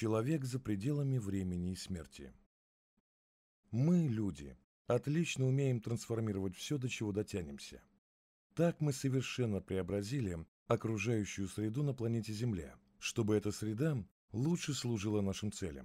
Человек за пределами времени и смерти. Мы, люди, отлично умеем трансформировать все, до чего дотянемся. Так мы совершенно преобразили окружающую среду на планете Земля, чтобы эта среда лучше служила нашим целям.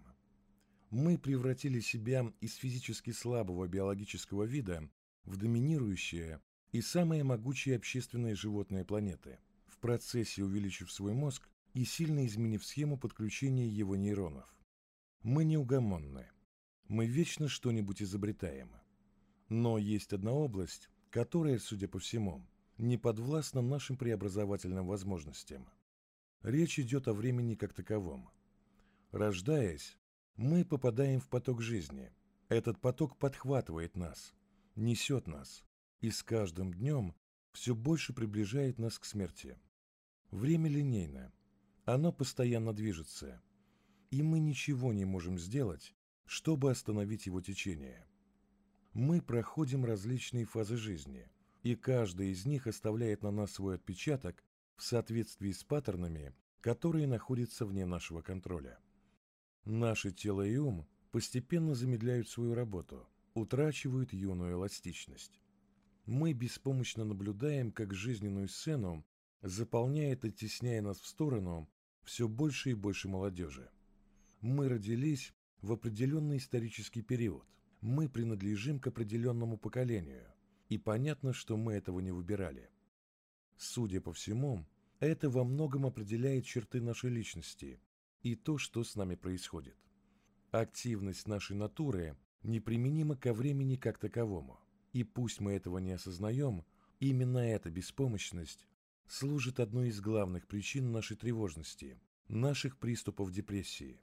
Мы превратили себя из физически слабого биологического вида в доминирующее и самое могучее общественное животное планеты, в процессе увеличив свой мозг и сильно изменив схему подключения его нейронов. Мы неугомонны. Мы вечно что-нибудь изобретаем. Но есть одна область, которая, судя по всему, не подвластна нашим преобразовательным возможностям. Речь идет о времени как таковом. Рождаясь, мы попадаем в поток жизни. Этот поток подхватывает нас, несет нас, и с каждым днем все больше приближает нас к смерти. Время линейно. Оно постоянно движется, и мы ничего не можем сделать, чтобы остановить его течение. Мы проходим различные фазы жизни, и каждая из них оставляет на нас свой отпечаток в соответствии с паттернами, которые находятся вне нашего контроля. Наше тело и ум постепенно замедляют свою работу, утрачивают юную эластичность. Мы беспомощно наблюдаем, как жизненную сцену заполняет, оттесняя нас в сторону, все больше и больше молодежи. Мы родились в определенный исторический период. Мы принадлежим к определенному поколению, и понятно, что мы этого не выбирали. Судя по всему, это во многом определяет черты нашей личности и то, что с нами происходит. Активность нашей натуры неприменима ко времени как таковому, и пусть мы этого не осознаем, именно эта беспомощность служит одной из главных причин нашей тревожности, наших приступов депрессии.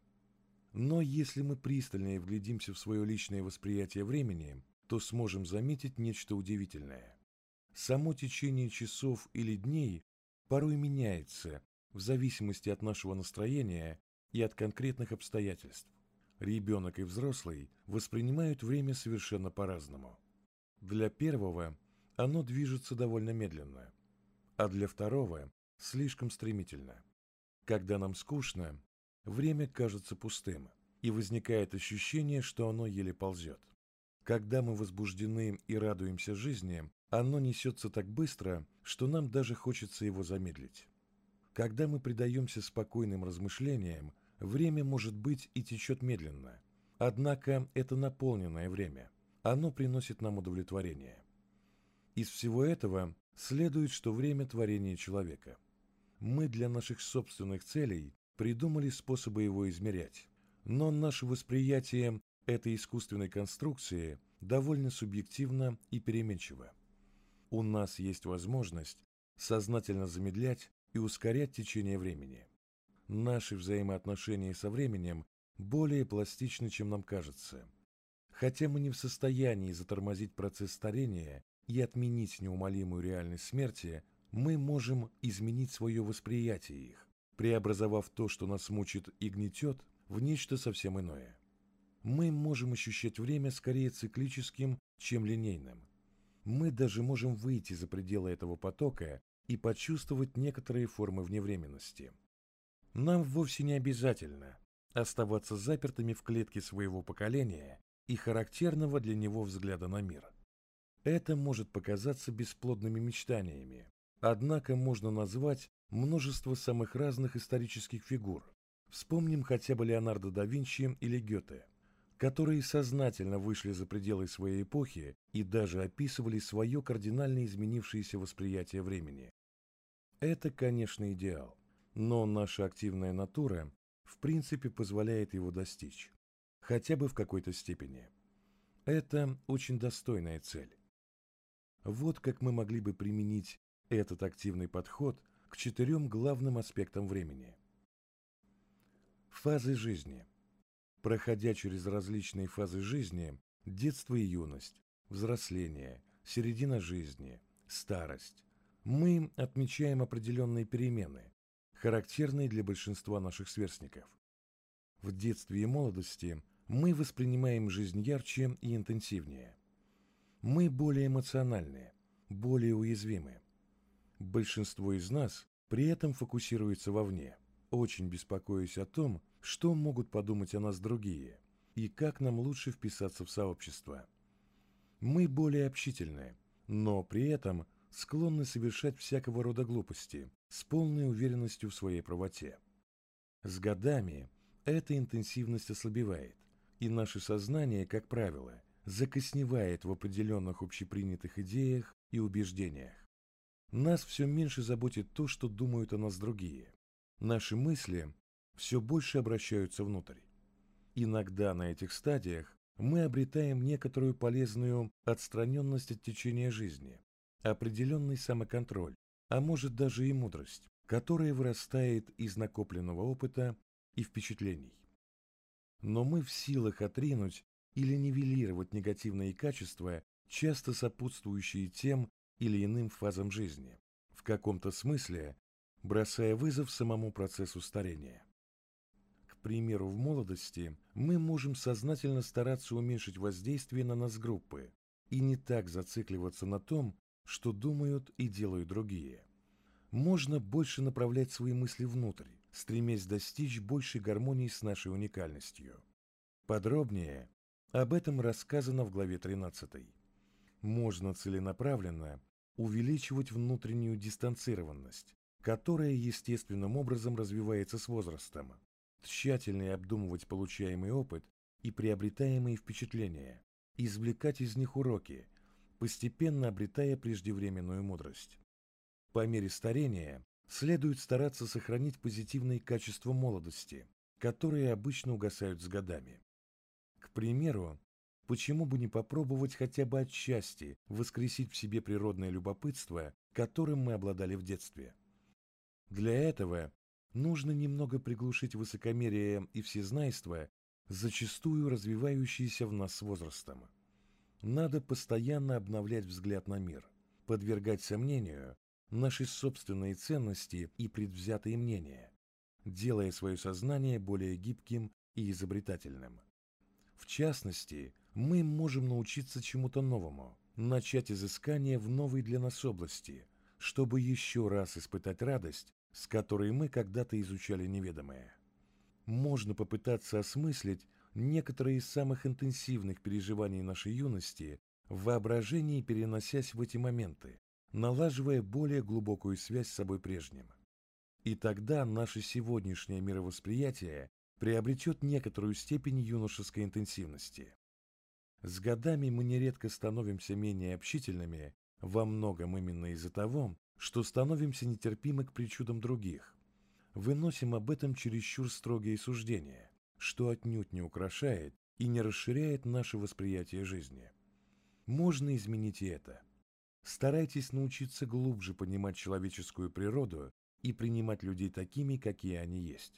Но если мы пристальнее вглядимся в свое личное восприятие времени, то сможем заметить нечто удивительное. Само течение часов или дней порой меняется в зависимости от нашего настроения и от конкретных обстоятельств. Ребенок и взрослый воспринимают время совершенно по-разному. Для первого оно движется довольно медленно, а для второго слишком стремительно. Когда нам скучно, время кажется пустым, и возникает ощущение, что оно еле ползет. Когда мы возбуждены и радуемся жизни, оно несется так быстро, что нам даже хочется его замедлить. Когда мы предаемся спокойным размышлениям, время, может быть, и течет медленно. Однако это наполненное время. Оно приносит нам удовлетворение. Из всего этого следует, что время – творение человека. Мы для наших собственных целей придумали способы его измерять, но наше восприятие этой искусственной конструкции довольно субъективно и переменчиво. У нас есть возможность сознательно замедлять и ускорять течение времени. Наши взаимоотношения со временем более пластичны, чем нам кажется. Хотя мы не в состоянии затормозить процесс старения и отменить неумолимую реальность смерти, мы можем изменить свое восприятие их, преобразовав то, что нас мучит и гнетет, в нечто совсем иное. Мы можем ощущать время скорее циклическим, чем линейным. Мы даже можем выйти за пределы этого потока и почувствовать некоторые формы вневременности. Нам вовсе не обязательно оставаться запертыми в клетке своего поколения и характерного для него взгляда на мир. Это может показаться бесплодными мечтаниями, однако можно назвать множество самых разных исторических фигур. Вспомним хотя бы Леонардо да Винчи или Гёте, которые сознательно вышли за пределы своей эпохи и даже описывали свое кардинально изменившееся восприятие времени. Это, конечно, идеал, но наша активная натура в принципе позволяет его достичь, хотя бы в какой-то степени. Это очень достойная цель. Вот как мы могли бы применить этот активный подход к 4 главным аспектам времени. Фазы жизни. Проходя через различные фазы жизни, детство и юность, взросление, середина жизни, старость, мы отмечаем определенные перемены, характерные для большинства наших сверстников. В детстве и молодости мы воспринимаем жизнь ярче и интенсивнее. Мы более эмоциональны, более уязвимы. Большинство из нас при этом фокусируется вовне, очень беспокоясь о том, что могут подумать о нас другие и как нам лучше вписаться в сообщество. Мы более общительны, но при этом склонны совершать всякого рода глупости с полной уверенностью в своей правоте. С годами эта интенсивность ослабевает, и наше сознание, как правило, закосневает в определенных общепринятых идеях и убеждениях. Нас все меньше заботит то, что думают о нас другие. Наши мысли все больше обращаются внутрь. Иногда на этих стадиях мы обретаем некоторую полезную отстраненность от течения жизни, определенный самоконтроль, а может даже и мудрость, которая вырастает из накопленного опыта и впечатлений. Но мы в силах отринуть или нивелировать негативные качества, часто сопутствующие тем или иным фазам жизни, в каком-то смысле бросая вызов самому процессу старения. К примеру, в молодости мы можем сознательно стараться уменьшить воздействие на нас группы и не так зацикливаться на том, что думают и делают другие. Можно больше направлять свои мысли внутрь, стремясь достичь большей гармонии с нашей уникальностью. Подробнее об этом рассказано в главе 13. Можно целенаправленно увеличивать внутреннюю дистанцированность, которая естественным образом развивается с возрастом, тщательно обдумывать получаемый опыт и приобретаемые впечатления, извлекать из них уроки, постепенно обретая преждевременную мудрость. По мере старения следует стараться сохранить позитивные качества молодости, которые обычно угасают с годами. К примеру, почему бы не попробовать хотя бы отчасти воскресить в себе природное любопытство, которым мы обладали в детстве? Для этого нужно немного приглушить высокомерие и всезнайство, зачастую развивающиеся в нас с возрастом. Надо постоянно обновлять взгляд на мир, подвергать сомнению наши собственные ценности и предвзятые мнения, делая свое сознание более гибким и изобретательным. В частности, мы можем научиться чему-то новому, начать изыскание в новой для нас области, чтобы еще раз испытать радость, с которой мы когда-то изучали неведомое. Можно попытаться осмыслить некоторые из самых интенсивных переживаний нашей юности в воображении, переносясь в эти моменты, налаживая более глубокую связь с собой прежним. И тогда наше сегодняшнее мировосприятие приобретет некоторую степень юношеской интенсивности. С годами мы нередко становимся менее общительными, во многом именно из-за того, что становимся нетерпимы к причудам других. Выносим об этом чересчур строгие суждения, что отнюдь не украшает и не расширяет наше восприятие жизни. Можно изменить и это. Старайтесь научиться глубже понимать человеческую природу и принимать людей такими, какие они есть.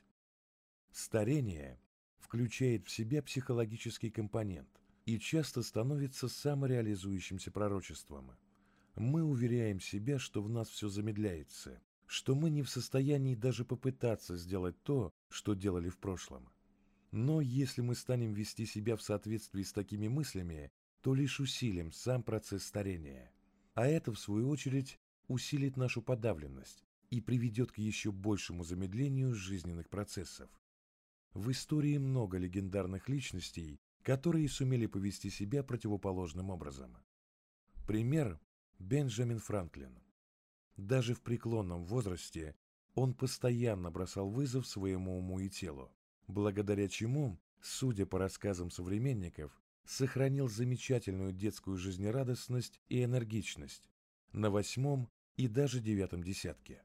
Старение включает в себя психологический компонент и часто становится самореализующимся пророчеством. Мы уверяем себя, что в нас все замедляется, что мы не в состоянии даже попытаться сделать то, что делали в прошлом. Но если мы станем вести себя в соответствии с такими мыслями, то лишь усилим сам процесс старения. А это, в свою очередь, усилит нашу подавленность и приведет к еще большему замедлению жизненных процессов. В истории много легендарных личностей, которые сумели повести себя противоположным образом. Пример – Бенджамин Франклин. Даже в преклонном возрасте он постоянно бросал вызов своему уму и телу, благодаря чему, судя по рассказам современников, сохранил замечательную детскую жизнерадостность и энергичность на 8 и даже 9 десятке.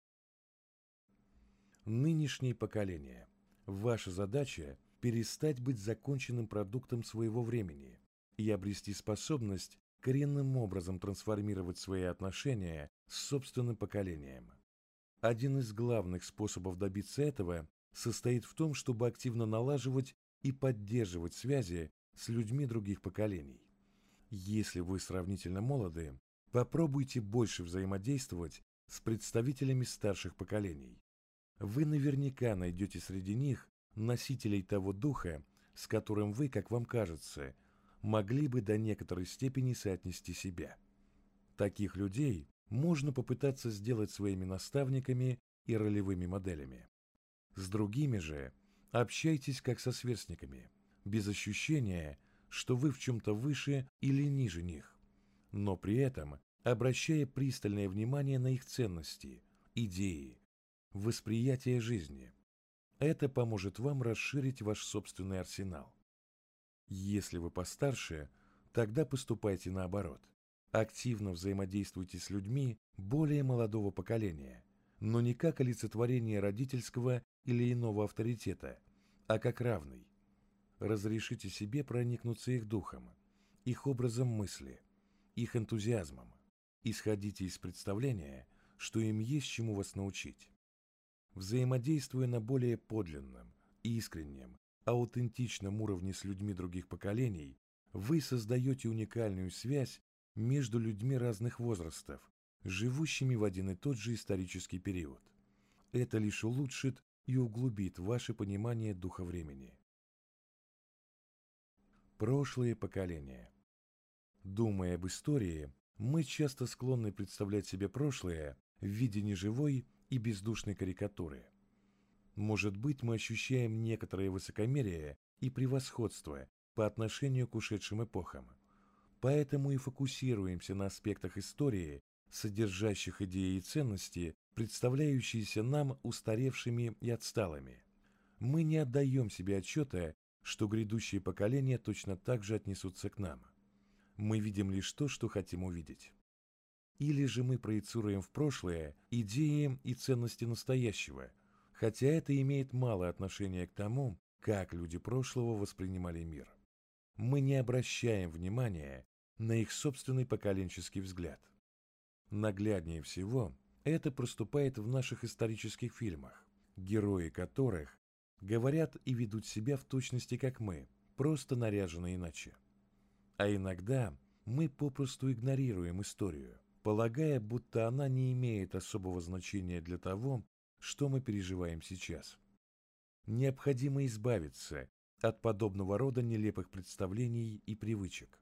Нынешнее поколение. Ваша задача – перестать быть законченным продуктом своего времени и обрести способность коренным образом трансформировать свои отношения с собственным поколением. Один из главных способов добиться этого состоит в том, чтобы активно налаживать и поддерживать связи с людьми других поколений. Если вы сравнительно молоды, попробуйте больше взаимодействовать с представителями старших поколений. Вы наверняка найдете среди них носителей того духа, с которым вы, как вам кажется, могли бы до некоторой степени соотнести себя. Таких людей можно попытаться сделать своими наставниками и ролевыми моделями. С другими же Общайтесь как со сверстниками, без ощущения, что вы в чем-то выше или ниже них, но при этом обращая пристальное внимание на их ценности, идеи, восприятие жизни. Это поможет вам расширить ваш собственный арсенал. Если вы постарше, тогда поступайте наоборот. Активно взаимодействуйте с людьми более молодого поколения, но не как олицетворение родительского или иного авторитета, а как равный. Разрешите себе проникнуться их духом, их образом мысли, их энтузиазмом. Исходите из представления, что им есть чему вас научить. Взаимодействуя на более подлинном, искреннем, аутентичном уровне с людьми других поколений, вы создаете уникальную связь между людьми разных возрастов, живущими в один и тот же исторический период. Это лишь улучшит и углубит ваше понимание духа времени. Прошлые поколения. Думая об истории, мы часто склонны представлять себе прошлое в виде неживой и бездушной карикатуры. Может быть, мы ощущаем некоторое высокомерие и превосходство по отношению к ушедшим эпохам, поэтому и фокусируемся на аспектах истории, содержащих идеи и ценности, представляющиеся нам устаревшими и отсталыми. Мы не отдаем себе отчета, что грядущие поколения точно так же отнесутся к нам. Мы видим лишь то, что хотим увидеть. Или же мы проецируем в прошлое идеи и ценности настоящего, хотя это имеет мало отношения к тому, как люди прошлого воспринимали мир. Мы не обращаем внимания на их собственный поколенческий взгляд. Нагляднее всего это проступает в наших исторических фильмах, герои которых говорят и ведут себя в точности как мы, просто наряжены иначе. А иногда мы попросту игнорируем историю, полагая, будто она не имеет особого значения для того, что мы переживаем сейчас. Необходимо избавиться от подобного рода нелепых представлений и привычек.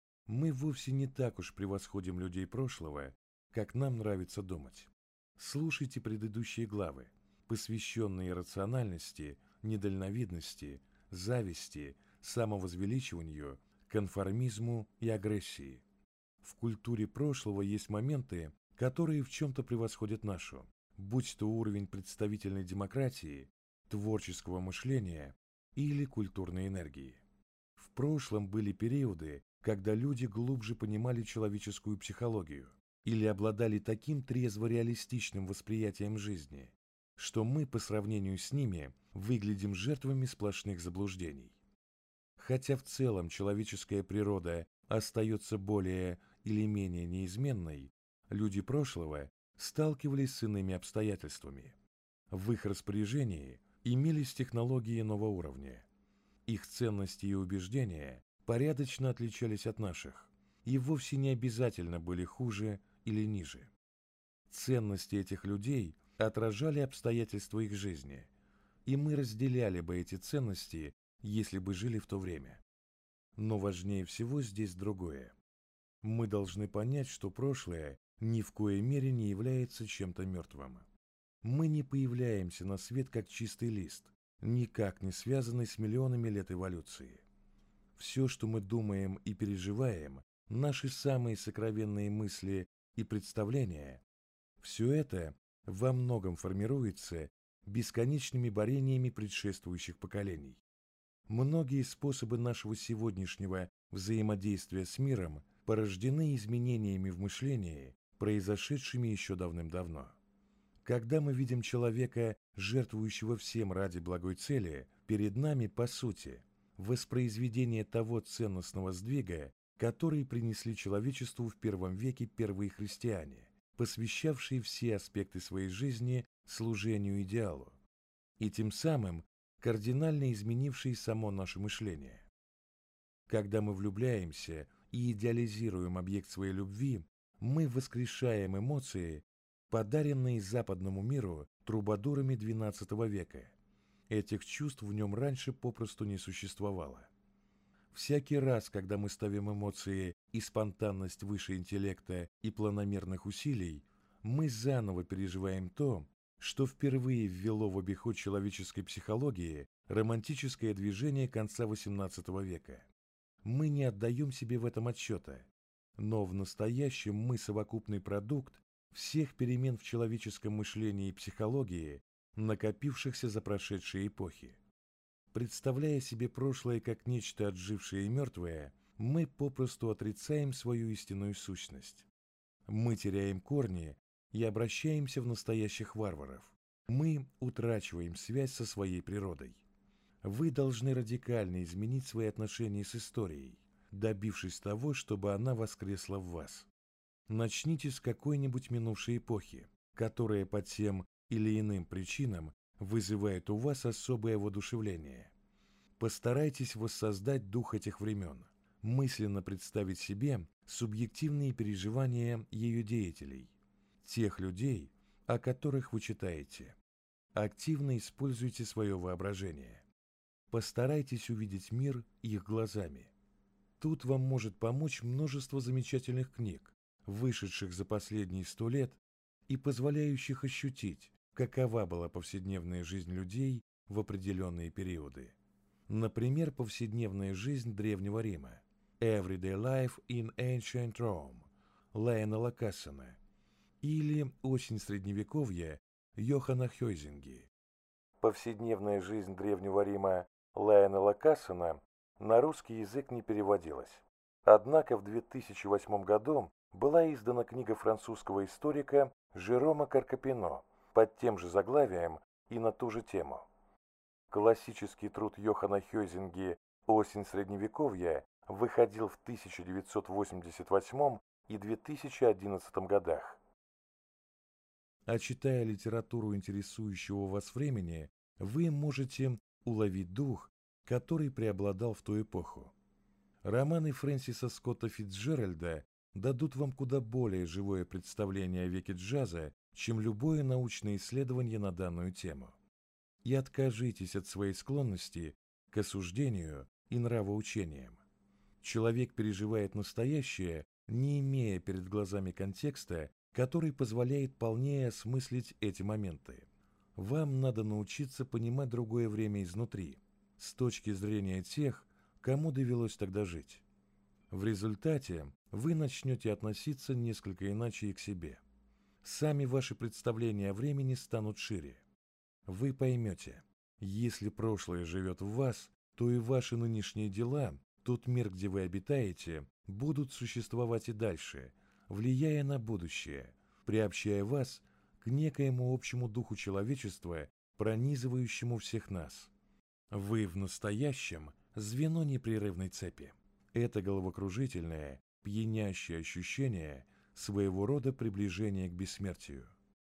Мы вовсе не так уж превосходим людей прошлого, как нам нравится думать. Слушайте предыдущие главы, посвященные рациональности, недальновидности, зависти, самовозвеличиванию, конформизму и агрессии. В культуре прошлого есть моменты, которые в чем-то превосходят нашу, будь то уровень представительной демократии, творческого мышления или культурной энергии. В прошлом были периоды, когда люди глубже понимали человеческую психологию или обладали таким трезво-реалистичным восприятием жизни, что мы по сравнению с ними выглядим жертвами сплошных заблуждений. Хотя в целом человеческая природа остается более или менее неизменной, люди прошлого сталкивались с иными обстоятельствами. В их распоряжении имелись технологии иного уровня. Их ценности и убеждения порядочно отличались от наших и вовсе не обязательно были хуже или ниже. Ценности этих людей отражали обстоятельства их жизни, и мы разделяли бы эти ценности, если бы жили в то время. Но важнее всего здесь другое. Мы должны понять, что прошлое ни в коей мере не является чем-то мертвым. Мы не появляемся на свет как чистый лист, никак не связанный с миллионами лет эволюции. Все, что мы думаем и переживаем, наши самые сокровенные мысли и представления, все это во многом формируется бесконечными борениями предшествующих поколений. Многие способы нашего сегодняшнего взаимодействия с миром порождены изменениями в мышлении, произошедшими еще давным-давно. Когда мы видим человека, жертвующего всем ради благой цели, перед нами, по сути, воспроизведение того ценностного сдвига, который принесли человечеству в первом веке первые христиане, посвящавшие все аспекты своей жизни служению идеалу, и тем самым кардинально изменившие само наше мышление. Когда мы влюбляемся и идеализируем объект своей любви, мы воскрешаем эмоции, подаренные западному миру трубадурами XII века. Этих чувств в нем раньше попросту не существовало. Всякий раз, когда мы ставим эмоции и спонтанность выше интеллекта и планомерных усилий, мы заново переживаем то, что впервые ввело в обиход человеческой психологии романтическое движение конца XVIII века. Мы не отдаем себе в этом отчета, но в настоящем мы совокупный продукт всех перемен в человеческом мышлении и психологии, накопившихся за прошедшие эпохи. Представляя себе прошлое как нечто отжившее и мертвое, мы попросту отрицаем свою истинную сущность. Мы теряем корни и обращаемся в настоящих варваров. Мы утрачиваем связь со своей природой. Вы должны радикально изменить свои отношения с историей, добившись того, чтобы она воскресла в вас. Начните с какой-нибудь минувшей эпохи, которая по тем или иным причинам вызывает у вас особое воодушевление. Постарайтесь воссоздать дух этих времен, мысленно представить себе субъективные переживания ее деятелей, тех людей, о которых вы читаете. Активно используйте свое воображение. Постарайтесь увидеть мир их глазами. Тут вам может помочь множество замечательных книг, вышедших за последние 100 лет и позволяющих ощутить, какова была повседневная жизнь людей в определенные периоды. Например, повседневная жизнь Древнего Рима, Everyday Life in Ancient Rome, Лайонела Кассена, или «Осень Средневековья» Йохана Хёйзинги. Повседневная жизнь Древнего Рима Лайонела Кассена на русский язык не переводилась. Однако в 2008 году была издана книга французского историка Жерома Каркапино под тем же заглавием и на ту же тему. Классический труд Йохана Хёйзинги «Осень Средневековья» выходил в 1988 и 2011 годах. А читая литературу интересующего вас времени, вы можете уловить дух, который преобладал в ту эпоху. Романы Фрэнсиса Скотта Фицджеральда дадут вам куда более живое представление о веке джаза, чем любое научное исследование на данную тему. И откажитесь от своей склонности к осуждению и нравоучениям. Человек переживает настоящее, не имея перед глазами контекста, который позволяет полнее осмыслить эти моменты. Вам надо научиться понимать другое время изнутри, с точки зрения тех, кому довелось тогда жить. В результате вы начнете относиться несколько иначе и к себе. Сами ваши представления о времени станут шире. Вы поймете, если прошлое живет в вас, то и ваши нынешние дела, тот мир, где вы обитаете, будут существовать и дальше, влияя на будущее, приобщая вас к некоему общему духу человечества, пронизывающему всех нас. Вы в настоящем звено непрерывной цепи. Это головокружительное, пьянящее ощущение своего рода приближения к бессмертию.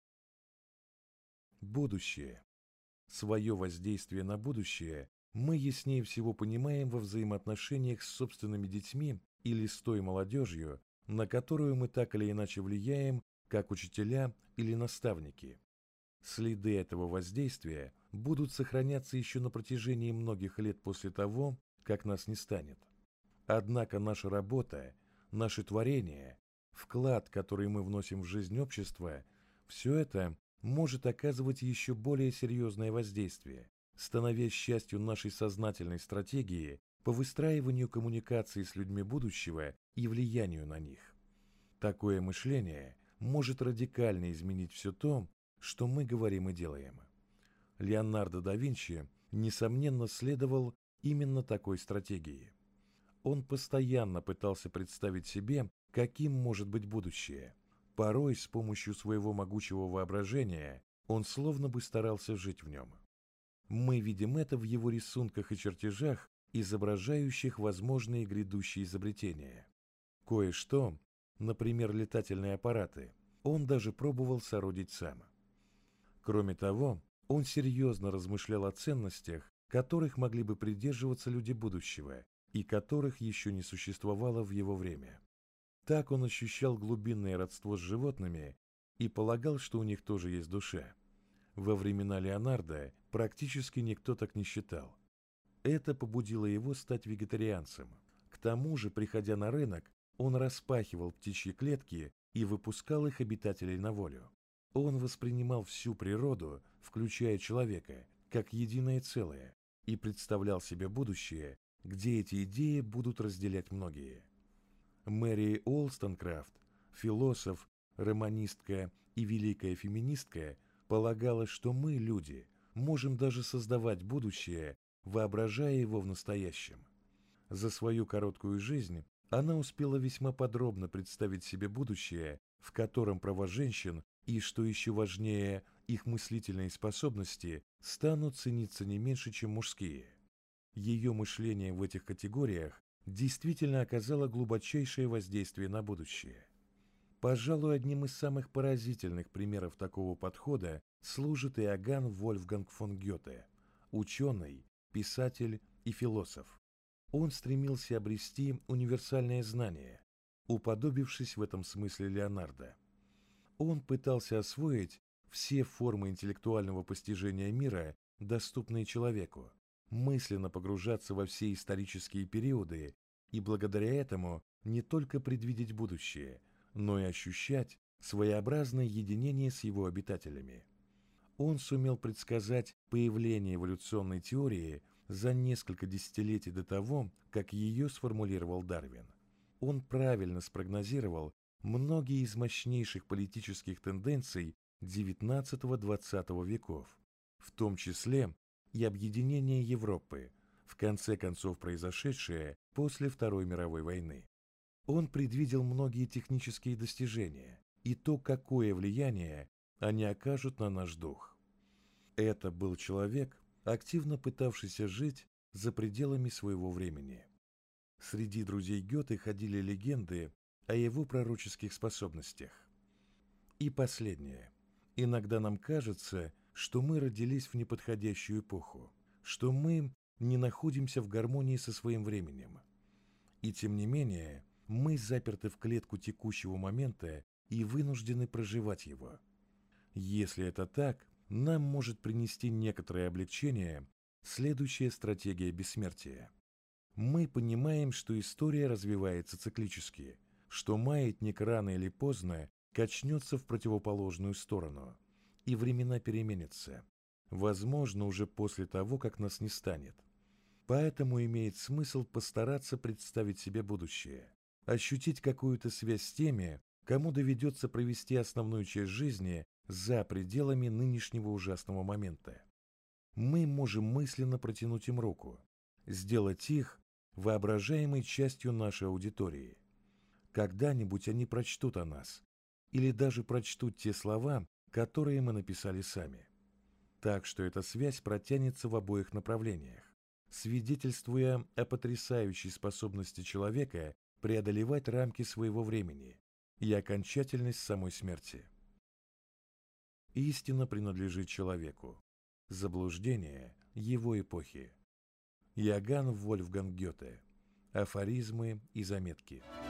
Будущее. Свое воздействие на будущее мы яснее всего понимаем во взаимоотношениях с собственными детьми или с той молодежью, на которую мы так или иначе влияем, как учителя или наставники. Следы этого воздействия будут сохраняться еще на протяжении многих лет после того, как нас не станет. Однако наша работа, наши творения, вклад, который мы вносим в жизнь общества, все это может оказывать еще более серьезное воздействие, становясь частью нашей сознательной стратегии по выстраиванию коммуникации с людьми будущего и влиянию на них. Такое мышление может радикально изменить все то, что мы говорим и делаем. Леонардо да Винчи, несомненно, следовал именно такой стратегии. Он постоянно пытался представить себе, каким может быть будущее. Порой с помощью своего могучего воображения он словно бы старался жить в нем. Мы видим это в его рисунках и чертежах, изображающих возможные грядущие изобретения. Кое-что, например, летательные аппараты, он даже пробовал соорудить сам. Кроме того, он серьезно размышлял о ценностях, которых могли бы придерживаться люди будущего и которых еще не существовало в его время. Так он ощущал глубинное родство с животными и полагал, что у них тоже есть душа. Во времена Леонардо практически никто так не считал. Это побудило его стать вегетарианцем. К тому же, приходя на рынок, он распахивал птичьи клетки и выпускал их обитателей на волю. Он воспринимал всю природу, включая человека, как единое целое, и представлял себе будущее, где эти идеи будут разделять многие. Мэри Уолстонкрафт, философ, романистка и великая феминистка, полагала, что мы, люди, можем даже создавать будущее, воображая его в настоящем. За свою короткую жизнь она успела весьма подробно представить себе будущее, в котором права женщин и, что еще важнее, их мыслительные способности станут цениться не меньше, чем мужские. Ее мышление в этих категориях действительно оказало глубочайшее воздействие на будущее. Пожалуй, одним из самых поразительных примеров такого подхода служит Иоганн Вольфганг фон Гёте, ученый, писатель и философ. Он стремился обрести универсальное знание, уподобившись в этом смысле Леонардо. Он пытался освоить все формы интеллектуального постижения мира, доступные человеку, мысленно погружаться во все исторические периоды и благодаря этому не только предвидеть будущее, но и ощущать своеобразное единение с его обитателями. Он сумел предсказать появление эволюционной теории за несколько десятилетий до того, как ее сформулировал Дарвин. Он правильно спрогнозировал многие из мощнейших политических тенденций XIX-XX веков, в том числе и объединение Европы, в конце концов произошедшее после Второй мировой войны. Он предвидел многие технические достижения и то, какое влияние они окажут на наш дух. Это был человек, активно пытавшийся жить за пределами своего времени. Среди друзей Гёте ходили легенды о его пророческих способностях. И последнее. Иногда нам кажется, что мы родились в неподходящую эпоху, что мы не находимся в гармонии со своим временем. И тем не менее, мы заперты в клетку текущего момента и вынуждены проживать его. Если это так, нам может принести некоторое облегчение следующая стратегия бессмертия. Мы понимаем, что история развивается циклически, что маятник рано или поздно качнется в противоположную сторону, и времена переменятся, возможно, уже после того, как нас не станет. Поэтому имеет смысл постараться представить себе будущее, ощутить какую-то связь с теми, кому доведется провести основную часть жизни за пределами нынешнего ужасного момента. Мы можем мысленно протянуть им руку, сделать их воображаемой частью нашей аудитории. Когда-нибудь они прочтут о нас, или даже прочтут те слова, которые мы написали сами. Так что эта связь протянется в обоих направлениях, свидетельствуя о потрясающей способности человека преодолевать рамки своего времени и окончательность самой смерти. Истина принадлежит человеку, заблуждение – его эпохи. Иоганн Вольфганг Гёте. Афоризмы и заметки.